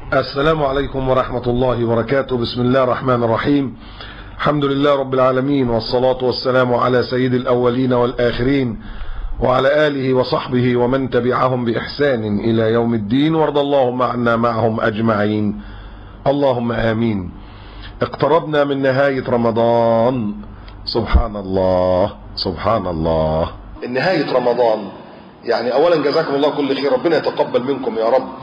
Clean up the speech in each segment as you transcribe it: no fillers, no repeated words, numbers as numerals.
السلام عليكم ورحمة الله وبركاته. بسم الله الرحمن الرحيم. الحمد لله رب العالمين، والصلاة والسلام على سيد الأولين والآخرين وعلى آله وصحبه ومن تبعهم بإحسان إلى يوم الدين، وارض اللهم عنا معهم أجمعين، اللهم آمين. اقتربنا من نهاية رمضان. سبحان الله سبحان الله، نهاية رمضان. يعني أولا جزاكم الله كل خير، ربنا يتقبل منكم يا رب.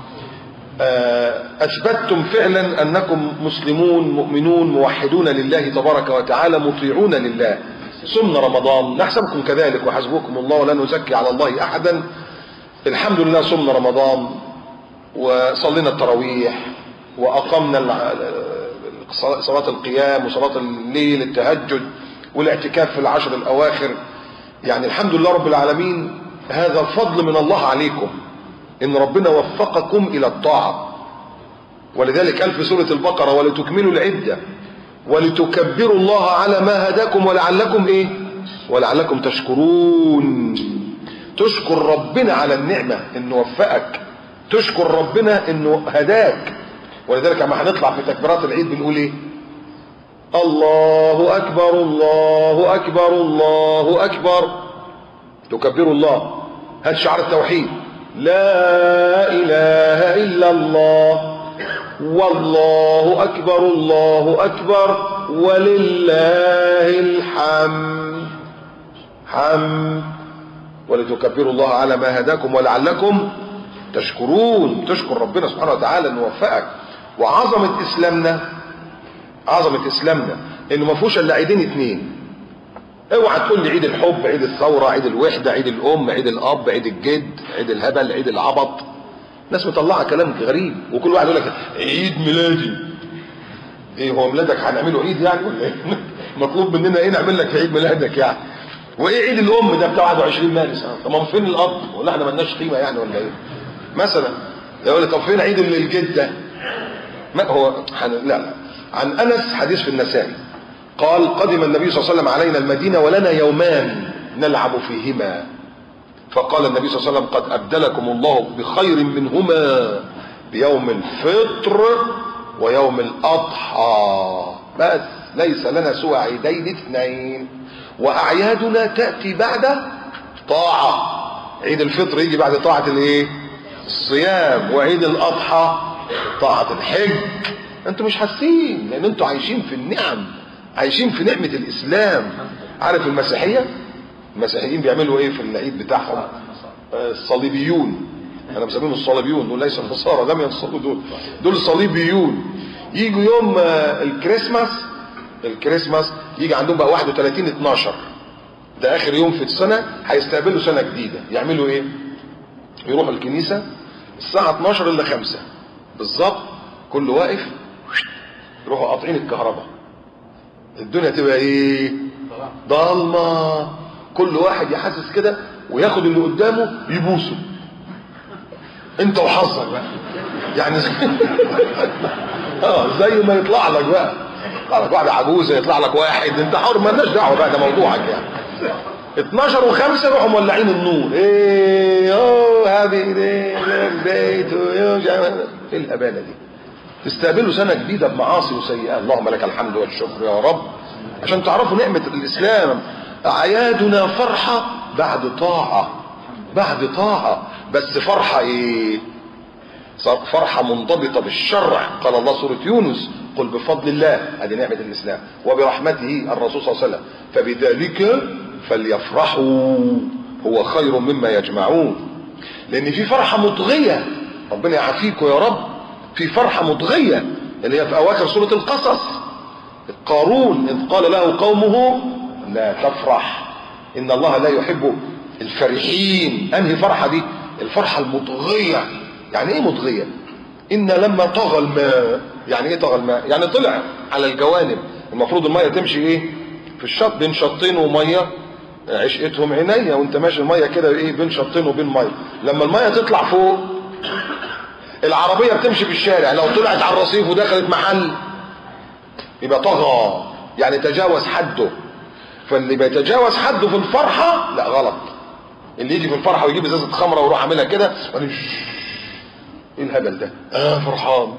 أثبتتم فعلا أنكم مسلمون مؤمنون موحدون لله تبارك وتعالى مطيعون لله. صمنا رمضان، نحسبكم كذلك وحسبكم الله ولا نزكي على الله أحدا. الحمد لله صمنا رمضان وصلينا التراويح وأقمنا صلاة القيام وصلاة الليل التهجد والاعتكاف في العشر الأواخر. يعني الحمد لله رب العالمين، هذا فضل من الله عليكم إن ربنا وفقكم إلى الطاعة. ولذلك قال في سورة البقرة: ولتكملوا العدة ولتكبروا الله على ما هداكم ولعلكم ولعلكم تشكرون. تشكر ربنا على النعمة إنه وفقك، تشكر ربنا إنه هداك. ولذلك لما هنطلع في تكبيرات العيد بنقول الله أكبر الله أكبر الله أكبر. تكبروا الله، هذا شعار التوحيد. لا إله إلا الله والله أكبر الله أكبر ولله الحمد. حمد. ولتكبروا الله على ما هداكم ولعلكم تشكرون. تشكر ربنا سبحانه وتعالى انه وفقك. وعظمة اسلامنا انه ما فيهوش الا عيدين اتنين. اوعى تقول لي عيد الحب، عيد الثوره، عيد الوحده، عيد الام، عيد الاب، عيد الجد، عيد الهبل، عيد العبط. ناس مطلعه كلام غريب، وكل واحد يقول لك عيد ميلادي. هو ميلادك هنعمله عيد يعني ولا ايه؟ مطلوب مننا نعمل لك في عيد ميلادك يعني؟ وايه عيد الام ده بتاع 21 مارس؟ طب فين الاب؟ ولا احنا مالناش قيمه يعني ولا ايه؟ مثلا يقول لي طب فين عيد الجد ده؟ ما هو لا. عن انس، حديث في النسائي، قال: قدم النبي صلى الله عليه وسلم علينا المدينة ولنا يومان نلعب فيهما، فقال النبي صلى الله عليه وسلم: قد أبدلكم الله بخير منهما بيوم الفطر ويوم الأضحى. بس ليس لنا سوى عيدين اثنين، وأعيادنا تأتي بعد طاعة. عيد الفطر يجي بعد طاعة الصيام، وعيد الأضحى طاعة الحج. انتوا مش حاسين لأن انتوا عايشين في النعم، عايشين في نعمة الإسلام. عارف المسيحيين بيعملوا ايه في العيد بتاعهم؟ الصليبيون. انا مسميهم الصليبيون، دول ليس النصارى، لم ينصروا دول الصليبيون. يجوا يوم الكريسماس يجي عندهم بقى 31/12، ده اخر يوم في السنة، هيستقبلوا سنة جديدة. يعملوا ايه؟ يروحوا الكنيسة الساعة 12 إلا 5 بالظبط، كل واقف، يروحوا قاطعين الكهرباء، الدنيا تبقى ضلمه. كل واحد يحسس كده وياخد اللي قدامه يبوسه، انت وحظك بقى يعني. زي ما يطلع لك بقى، يطلع لك واحده عجوزه، يطلع لك واحد، انت حر، مالناش دعوه بقى، ده موضوعك يعني. 12 و5 يروحوا مولعين النور. هابي داي تو يو. ايه الهباله دي؟ تستقبلوا سنة جديدة بمعاصي وسيئات. اللهم لك الحمد والشكر يا رب. عشان تعرفوا نعمة الإسلام. أعيادنا فرحة بعد طاعة، بس فرحة فرحة منضبطة بالشرع. قال الله سورة يونس: قل بفضل الله، هذه نعمة الإسلام، وبرحمته، الرسول صلى الله عليه وسلم، فبذلك فليفرحوا هو خير مما يجمعون. لأن في فرحة مطغية، ربنا يعافيكم يا رب. في فرحة مطغية اللي هي في أواخر سورة القصص. قارون إذ قال له قومه: لا تفرح إن الله لا يحب الفرحين. أنهي فرحة دي؟ الفرحة المطغية. يعني إيه مطغية؟ إن لما طغى الماء. يعني إيه طغى الماء؟ يعني طلع على الجوانب. المفروض المية تمشي في الشط، بين شطين ومية، عشقتهم عينيا وانت ماشي المية كده بين شطين وبين مية. لما المية تطلع فوق، العربية بتمشي في الشارع، لو طلعت على الرصيف ودخلت محل يبقى طغى، يعني تجاوز حده. فاللي بيتجاوز حده في الفرحة لا، غلط. اللي يجي في الفرحة ويجيب ازازة خمرة ويروح عاملها كده، ايه الهبل ده؟ فرحان.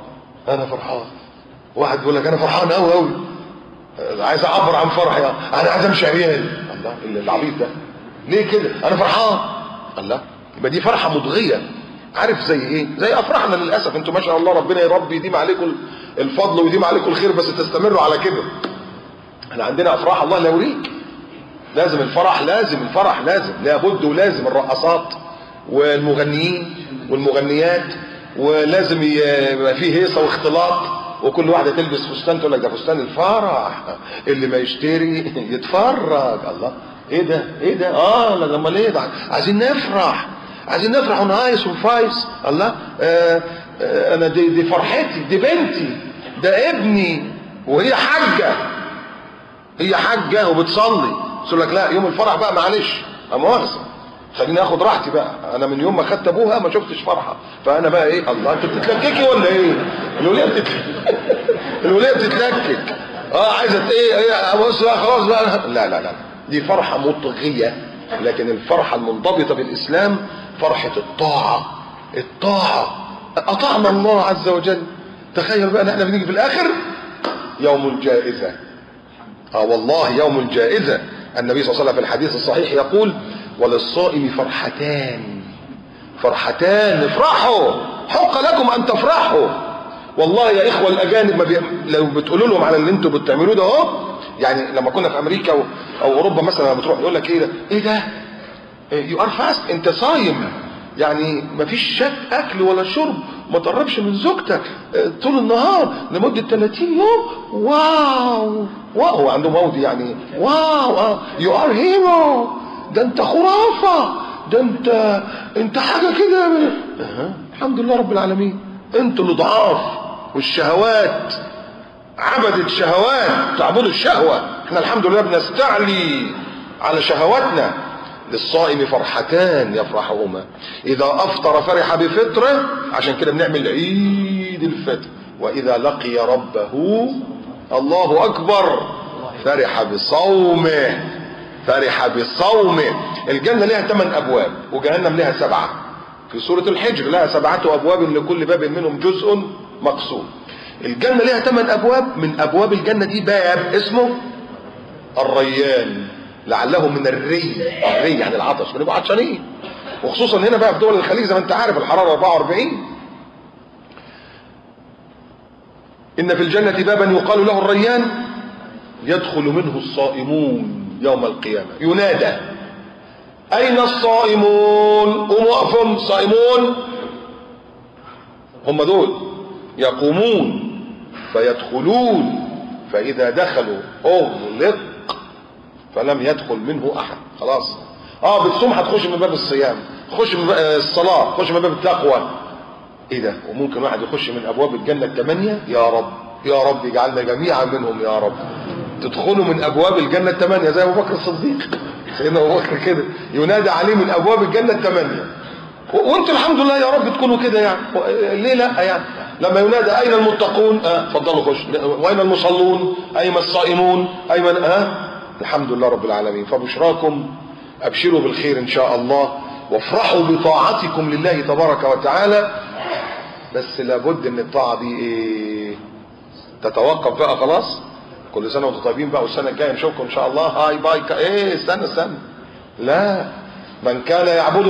انا فرحان. واحد بيقول لك انا فرحان قوي قوي، عايز اعبر عن فرحي، انا عايز امشي عريان. الله، العبيط ده ليه كده؟ انا فرحان. الله، يبقى دي فرحه مضغيه. عارف زي ايه؟ زي افراحنا للاسف. انتوا ما شاء الله ربنا يا رب يديم عليكم الفضل ويديم عليكم الخير، بس تستمروا على كده. احنا عندنا افراح الله لا يوريك. لازم الفرح، لازم الفرح، لازم لابد، ولازم الرقصات والمغنيين والمغنيات، ولازم يبقى فيه هيصه واختلاط، وكل واحده تلبس فستان تقول لك ده فستان الفرح، اللي ما يشتري يتفرج. الله، ايه ده؟ ايه ده؟ لما ليه ده؟ عايزين نفرح، عايزين نفرح ونهايس ونفايس. الله، انا دي فرحتي، دي بنتي، ده ابني، وهي حاجه، هي حاجه وبتصلي. تقول لك لا يوم الفرح بقى معلش، مؤاخذه، خليني اخد راحتي بقى، انا من يوم ما خدت ابوها ما شفتش فرحه، فانا بقى ايه؟ الله، انت بتتلككي ولا ايه؟ الوليه بتتلكك. عايزه ايه؟ بص بقى خلاص بقى. لا لا لا، دي فرحه مطغيه. لكن الفرحه المنضبطه بالاسلام فرحه الطاعه. الطاعه، اطعنا الله عز وجل. تخيل بقى ان احنا بنيجي في الاخر يوم الجائزه. والله يوم الجائزه. النبي صلى الله عليه وسلم في الحديث الصحيح يقول: وللصائم فرحتان، فرحتان، افرحوا، حق لكم ان تفرحوا. والله يا اخوه الاجانب لو بتقولوا لهم على اللي انتوا بتعملوه ده يعني لما كنا في امريكا او اوروبا مثلا، لما بتروح يقول لك ايه ده؟ ايه ده؟ يو ار فاست، انت صايم، يعني مفيش اكل ولا شرب، ما تقربش من زوجتك طول النهار لمده 30 يوم. واو واو، عندهم مودي يعني، واو، يو ار هيرو، ده انت خرافه، ده انت حاجه كده. الحمد لله رب العالمين. انتوا اللي ضعاف، والشهوات عبدت شهوات، تعبدوا الشهوه. احنا الحمد لله بنستعلي على شهواتنا. للصائم فرحتان يفرحهما، اذا افطر فرح بفطره، عشان كده بنعمل عيد الفطر. واذا لقي ربه، الله اكبر، فرح بصومه، فرح بصومه. الجنه لها 8 ابواب، وجهنم لها 7. في سوره الحجر لها 7 ابواب، لكل باب منهم جزء مقسوم. الجنه لها 8 ابواب. من ابواب الجنه دي باب اسمه الريان، لعله من الري يعني العطش، بنبقى عطشانين. وخصوصا هنا بقى في دول الخليج زي ما انت عارف الحراره 44. ان في الجنه بابا يقال له الريان، يدخل منه الصائمون يوم القيامه. ينادى: اين الصائمون؟ قوموا اقفوا، صائمون هم دول. يقومون فيدخلون، فاذا دخلوا اغلق فلم يدخل منه احد. خلاص، بتصوم هتخش من باب الصيام، تخش من باب الصلاه، تخش من باب التقوى. ايه ده؟ وممكن واحد يخش من ابواب الجنه 8. يا رب يا رب اجعلنا جميعا منهم يا رب. تدخلوا من ابواب الجنه 8 زي ابو بكر الصديق، سيدنا ابو بكر كده ينادى عليه من ابواب الجنه 8. وانتم الحمد لله يا رب تكونوا كده يعني. ليه لا يعني؟ لما ينادى اين المتقون؟ اتفضلوا خش. واين المصلون؟ اين الصائمون؟ اين الحمد لله رب العالمين. فبشراكم، ابشروا بالخير ان شاء الله، وافرحوا بطاعتكم لله تبارك وتعالى. بس لابد ان الطاعه دي تتوقف بقى. خلاص، كل سنه وانتم طيبين بقى، والسنه الجايه نشوفكم ان شاء الله. هاي باي. استنى، لا، من كان يعبد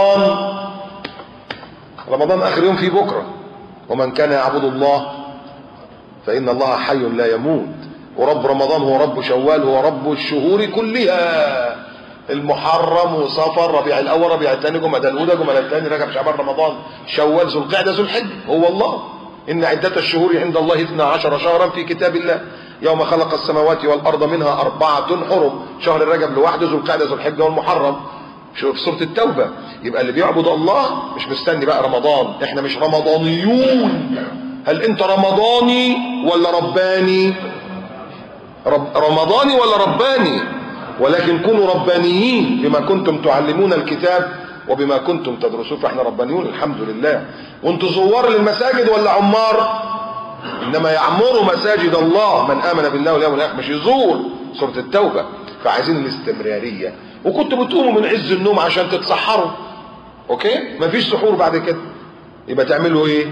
رمضان اخر يوم فيه بكره، ومن كان يعبد الله فان الله حي لا يموت. ورب رمضان هو رب شوال، هو رب الشهور كلها، المحرم وصفر، ربيع الاول، ربيع الثاني، جمادى الاولى، جمادى الثاني، رجب، شعبان، رمضان، شوال، ذو القعده، ذو الحجه. هو الله: ان عده الشهور عند الله 12 شهرا في كتاب الله يوم خلق السماوات والارض منها 4 حرم. شهر الرجب لوحده، ذو القعده، ذو الحجه، والمحرم. شوف سوره التوبه. يبقى اللي بيعبد الله مش مستني بقى رمضان. احنا مش رمضانيون. هل انت رمضاني ولا رباني؟ رمضاني ولا رباني؟ ولكن كونوا ربانيين بما كنتم تعلمون الكتاب وبما كنتم تدرسون. فاحنا ربانيون الحمد لله. وانتوا زوار للمساجد ولا عمار؟ انما يعمروا مساجد الله من امن بالله واليوم الاخر، مش يزور. سوره التوبه. فعايزين الاستمراريه. وكنتوا بتقوموا من عز النوم عشان تتسحروا، اوكي؟ مفيش سحور بعد كده. يبقى تعملوا ايه؟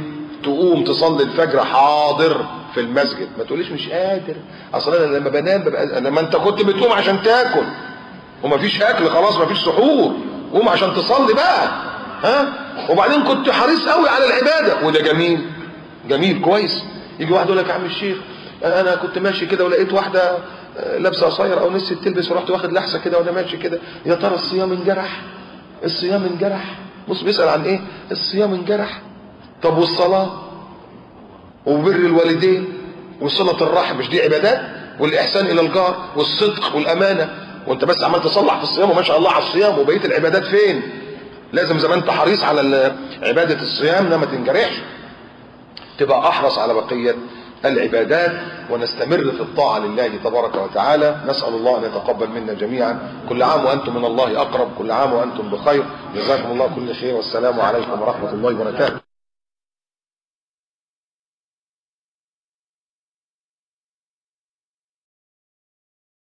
تقوم تصلي الفجر حاضر في المسجد. ما تقوليش مش قادر، اصل انا لما بنام ببقى، لما انت كنت بتقوم عشان تاكل ومفيش اكل خلاص مفيش سحور، قوم عشان تصلي بقى. ها؟ وبعدين كنت حريص قوي على العباده، وده جميل جميل كويس. يجي واحد يقول لك يا عم الشيخ انا كنت ماشي كده ولقيت واحده لابسه قصير او نسيت تلبس ورحت واخد لحسه كده وانا ماشي كده، يا ترى الصيام انجرح؟ الصيام انجرح؟ بص بيسال عن ايه؟ الصيام انجرح. طب والصلاه وبر الوالدين وصله الرحم، مش دي عبادات؟ والاحسان الى الجار والصدق والامانه، وانت بس عمال تصلح في الصيام وما شاء الله على الصيام، وبقيه العبادات فين؟ لازم زي ما انت حريص على عباده الصيام ده ما تنجرحش، تبقى احرص على بقيه العبادات، ونستمر في الطاعه لله تبارك وتعالى. نسال الله ان يتقبل منا جميعا. كل عام وانتم من الله اقرب، كل عام وانتم بخير، جزاكم الله كل خير، والسلام عليكم ورحمه الله وبركاته.